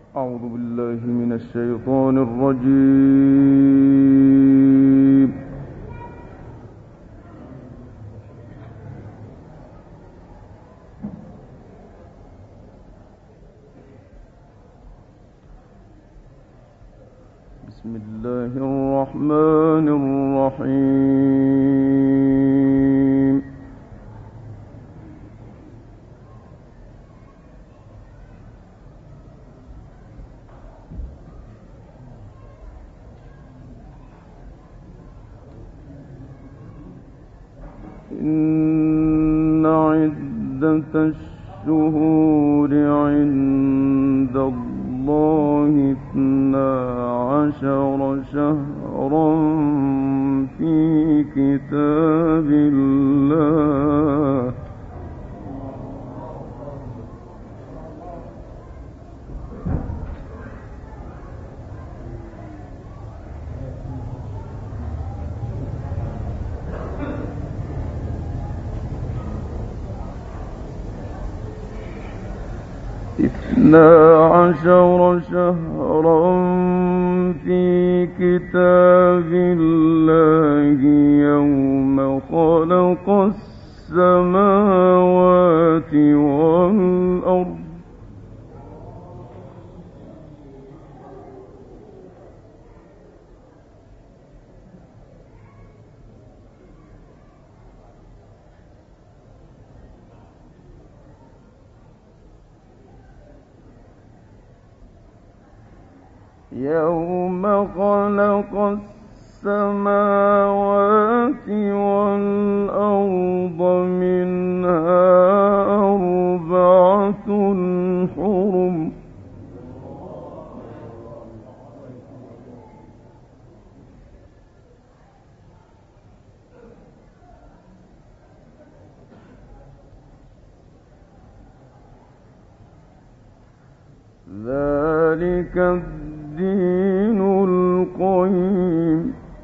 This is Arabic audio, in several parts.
أعوذ بالله من الشيطان الرجيم. بسم الله الرحمن الرحيم. إن عدة الشهور عند الله 12 شهرا في كتاب الله شهرا في كتاب الله يوم خلق السماوات والأرض منها 4 حرم ذلك الدين القيم.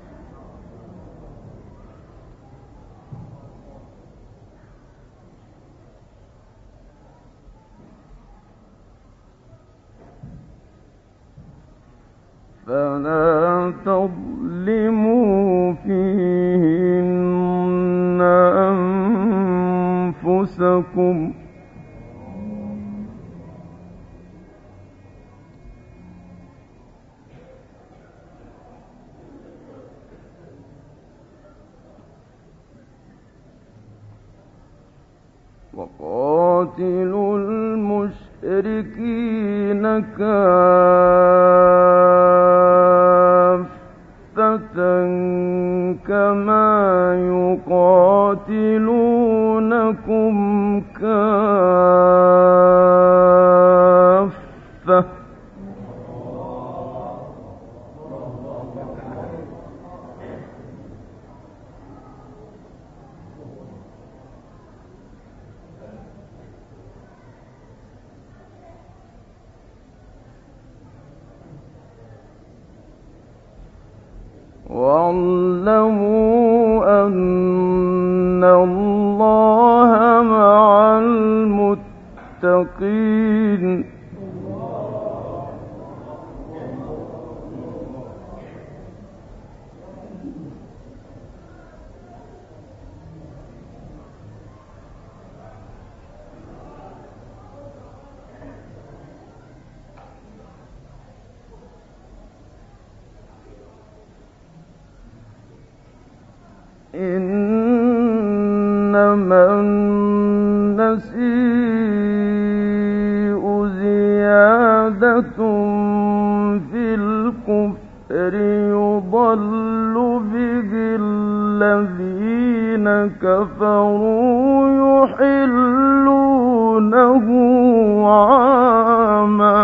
فلا تظلموا فيهن أنفسكم وقاتلوا المشركين كافة كما يقاتلونكم كافة واعلموا أن الله مع المتقين. إنما النسيء زيادة في الكفر يضل به الذين كفروا يحلونه عاما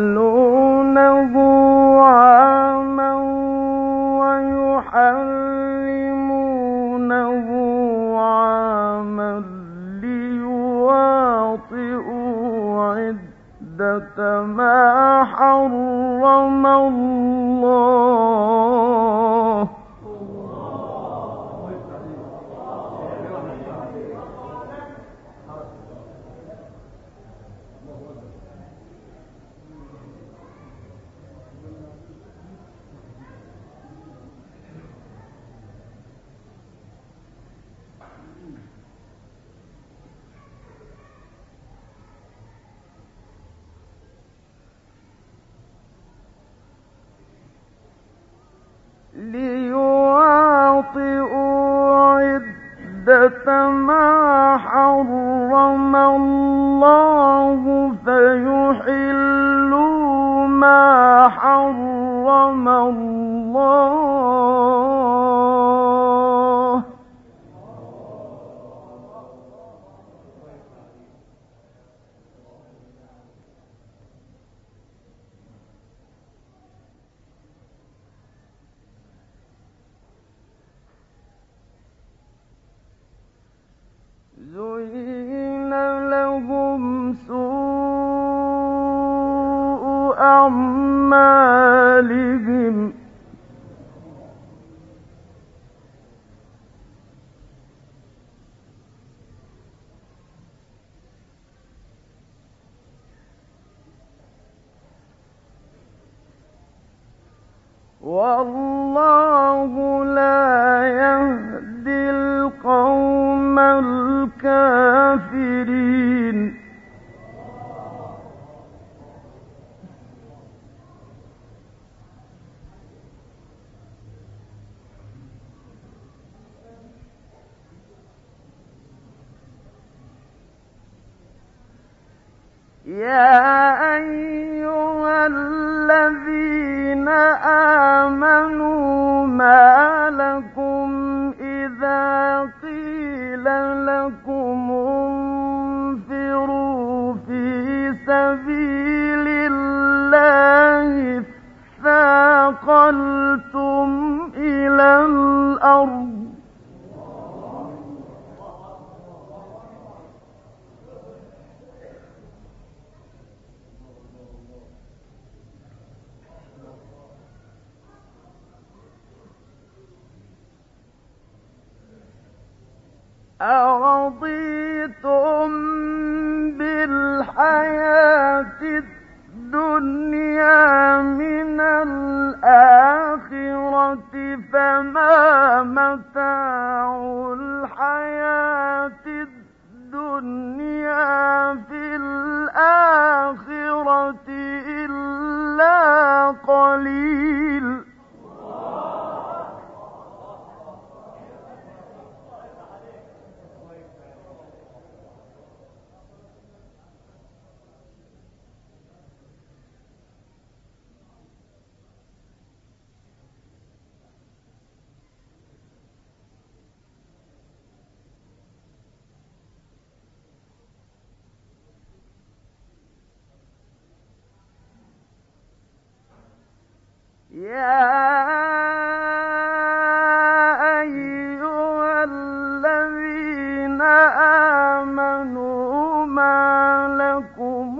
يحلونه عاما ويحرمونه ليواطئوا عدة ما حرم الله فيحلوا ما حرم الله. زين لهم سوء أعمالهم والله لا يهدي القوم الكافرين. يا أيها الذين آمنوا ما لكم إذا قيل لكم انفروا في سبيل الله اثاقلتم إلى الأرض أرضيتم بالحياة الدنيا من الآخرة فما متاع الحياة الدنيا في الآخرة إلا قليل. يا أيها الذين آمنوا ما لكم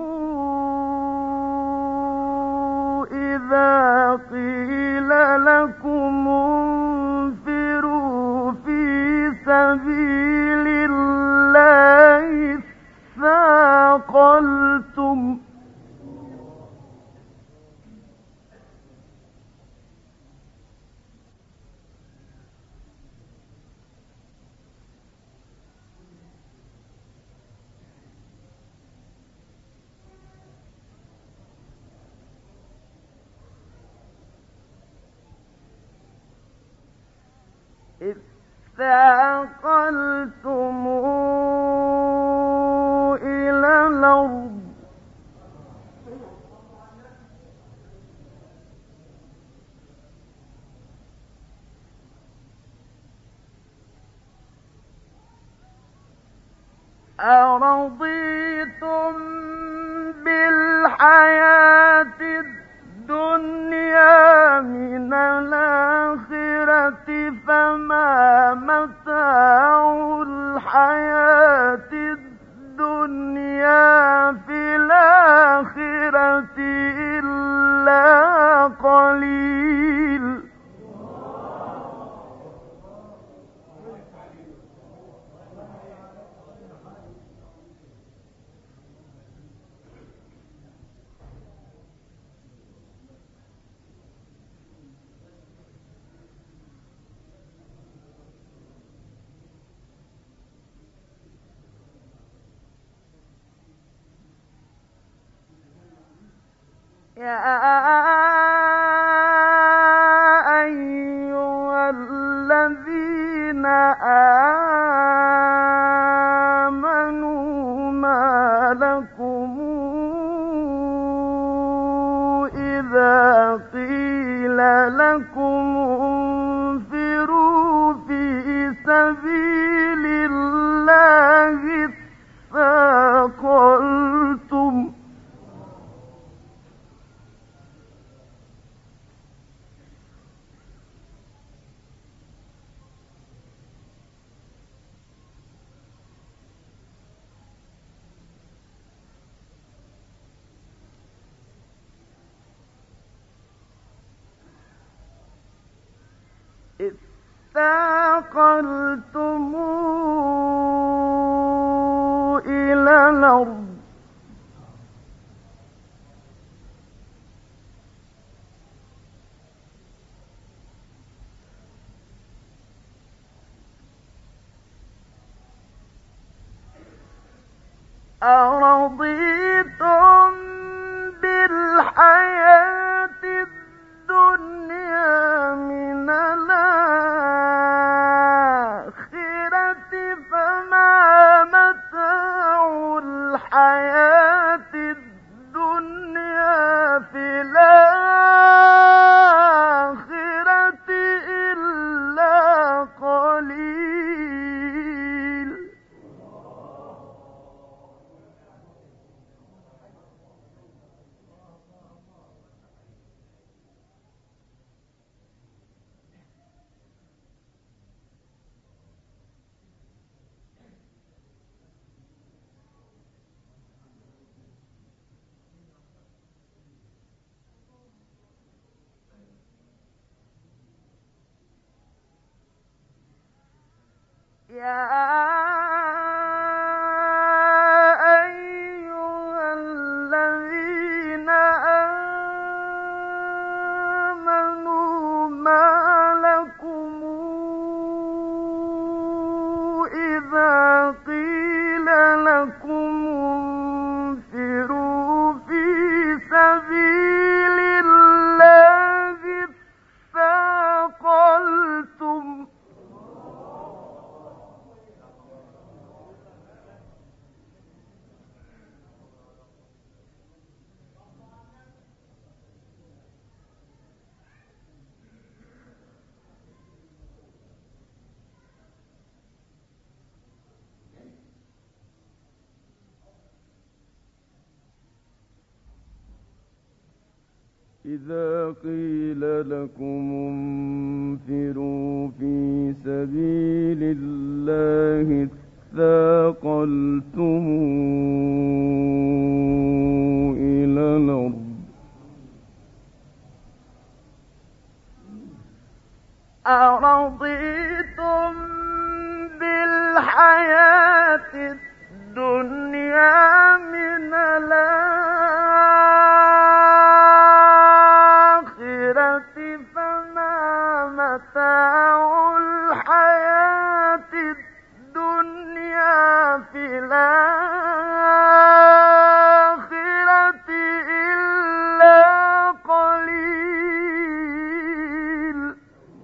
إذا قيل لكم انفروا في سبيل الله اثاقلتم إلى الأرض أرضيتم بالحياة الدنيا من الآخرة فما متاع الحياة الدنيا في الآخرة إلا قليل. يا أيها الذين آمنوا ما لكم إذا قيل لكم انفروا في سبيل الله اثاقلتم إلى الأرض أرضيتم بالحياة الدنيا من الآخرة فما متاع الحياة الدنيا في الآخرة إلا قليل يا أيها الذين آمنوا ما لكم إذا قيل لكم انفروا في سبيل الله اثاقلتم إذا قيل لكم انفروا في سبيل الله اثاقلتم إلى الأرض أرضيتم بالحياة الدنيا من الآخرة فما متاع الحياة الدنيا في الآخرة إلا قليل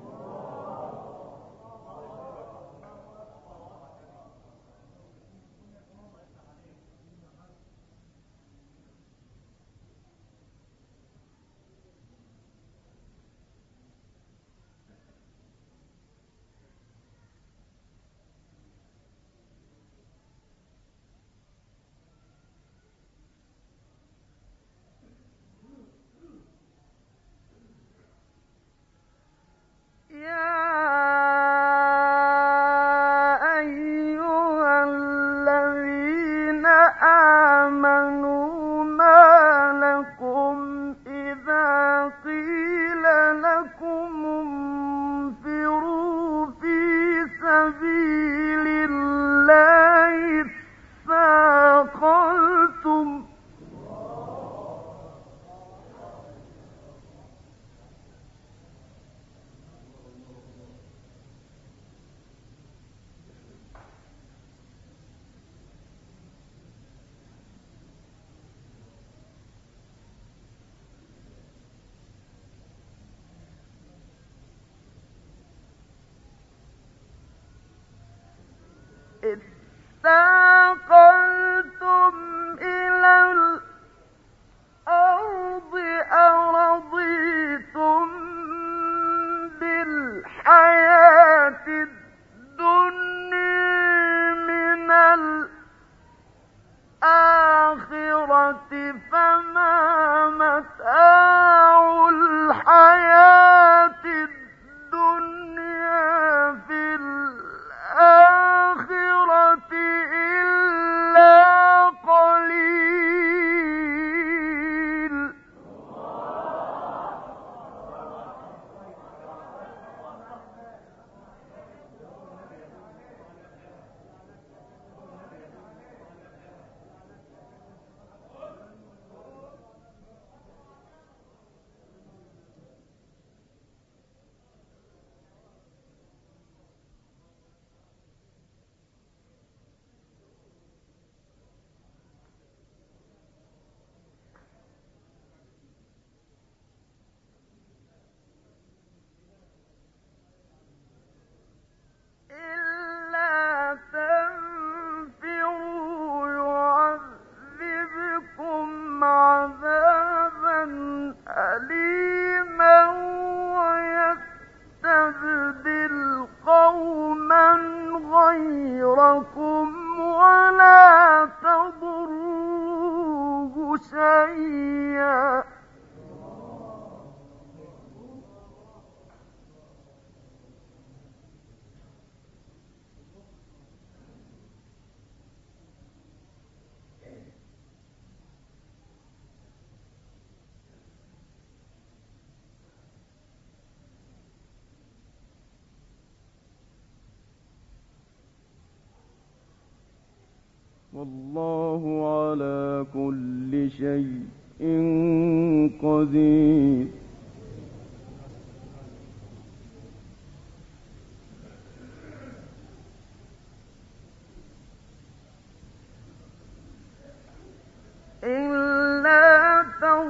آمنوا ما لكم إذا قيل لكم انفروا في سبيل الله اثاقلتم يستبدل قوما غيركم ولا تضروه شيئا. والله على كل شيء قدير. إلا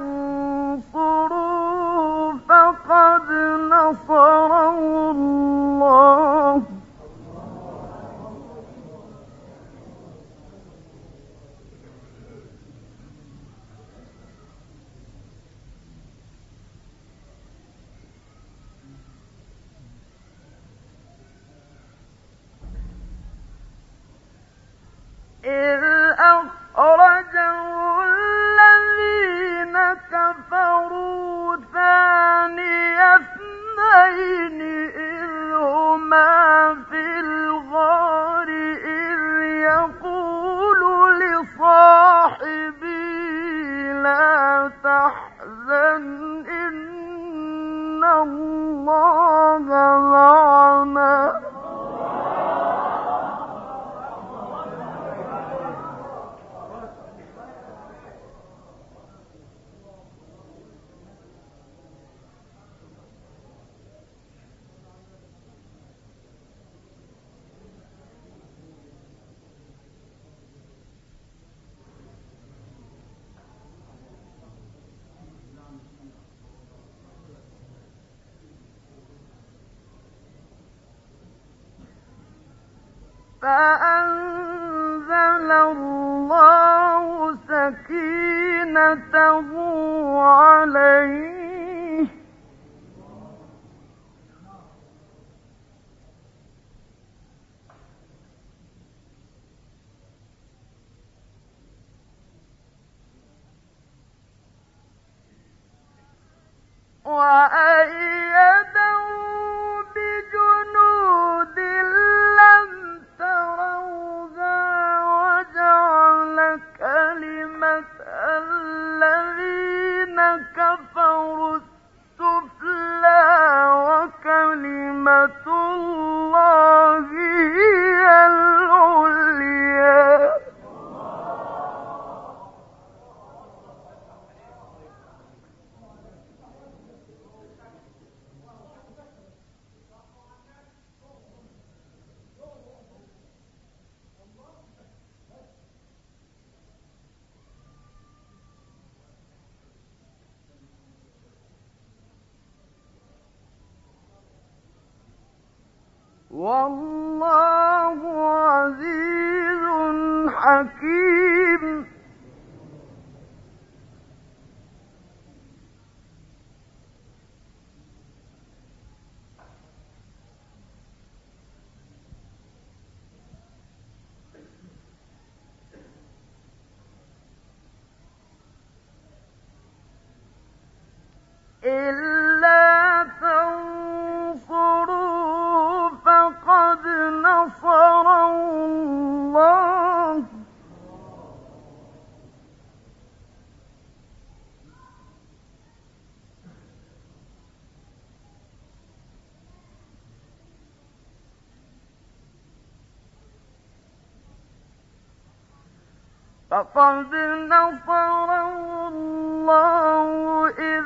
تنصروا فقد نصره الله إذ أخرجه الذين كفروا ثاني اثنين إذ هما في الغار إذ يقول لصاحبه لا تحزن إن الله معنا فأنزل الله سكينته عليه وأيده بجنود لم تروها وجعل كلمة الذين كفروا السفلى وكلمة الله هي العليا والله عزيز حكيم إلا تنصروا فقد نصره الله إذ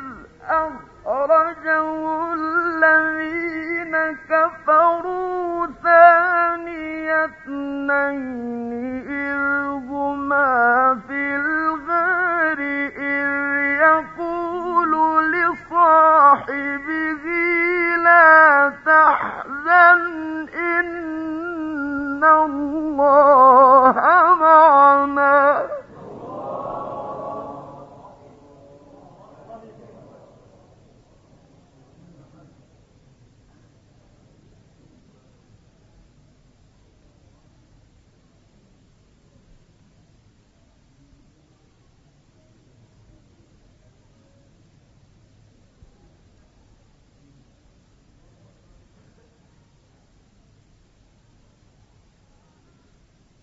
أخرجه الذين كفروا ثاني اثنين إذ هما في الغار إذ يقول لصاحبه لا تحزن إن الله معنا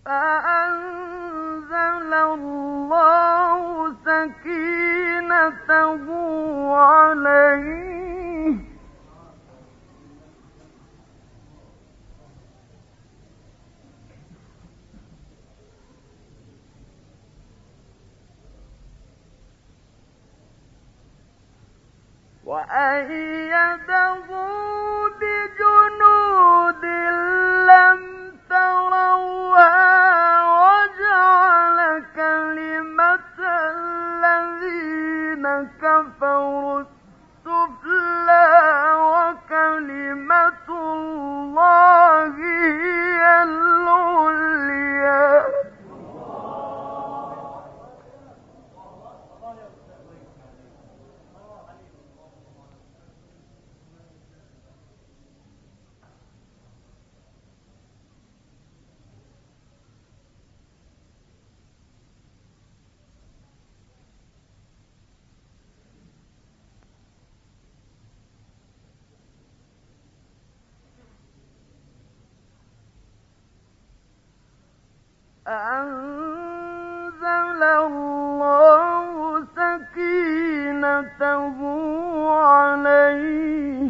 فأنزل الله سكينته عليه وأيده بجنود لم تروها وجعل كلمة الذين كفروا السفلى وكلمة الله هي العليا أنزل الله سكينته عليه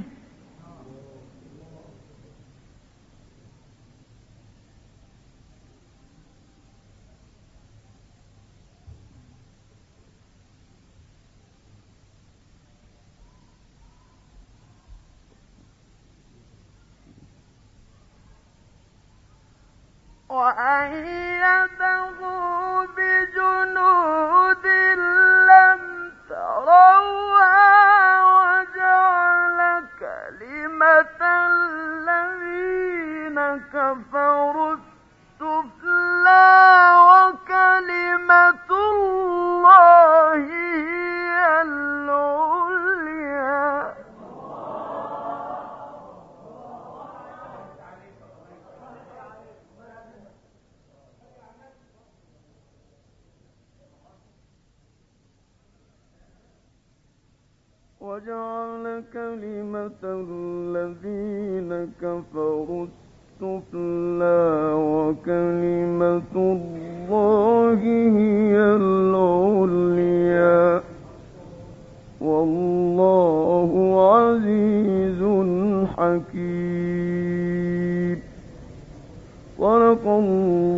وأيده بجنود لم تروها وجعل كلمة الذين كفروا السفلى وكلمة الله هي العليا وجعل كلمة الذين كفروا السفلى وكلمة الله هي العليا والله عزيز حكيم. صدق الله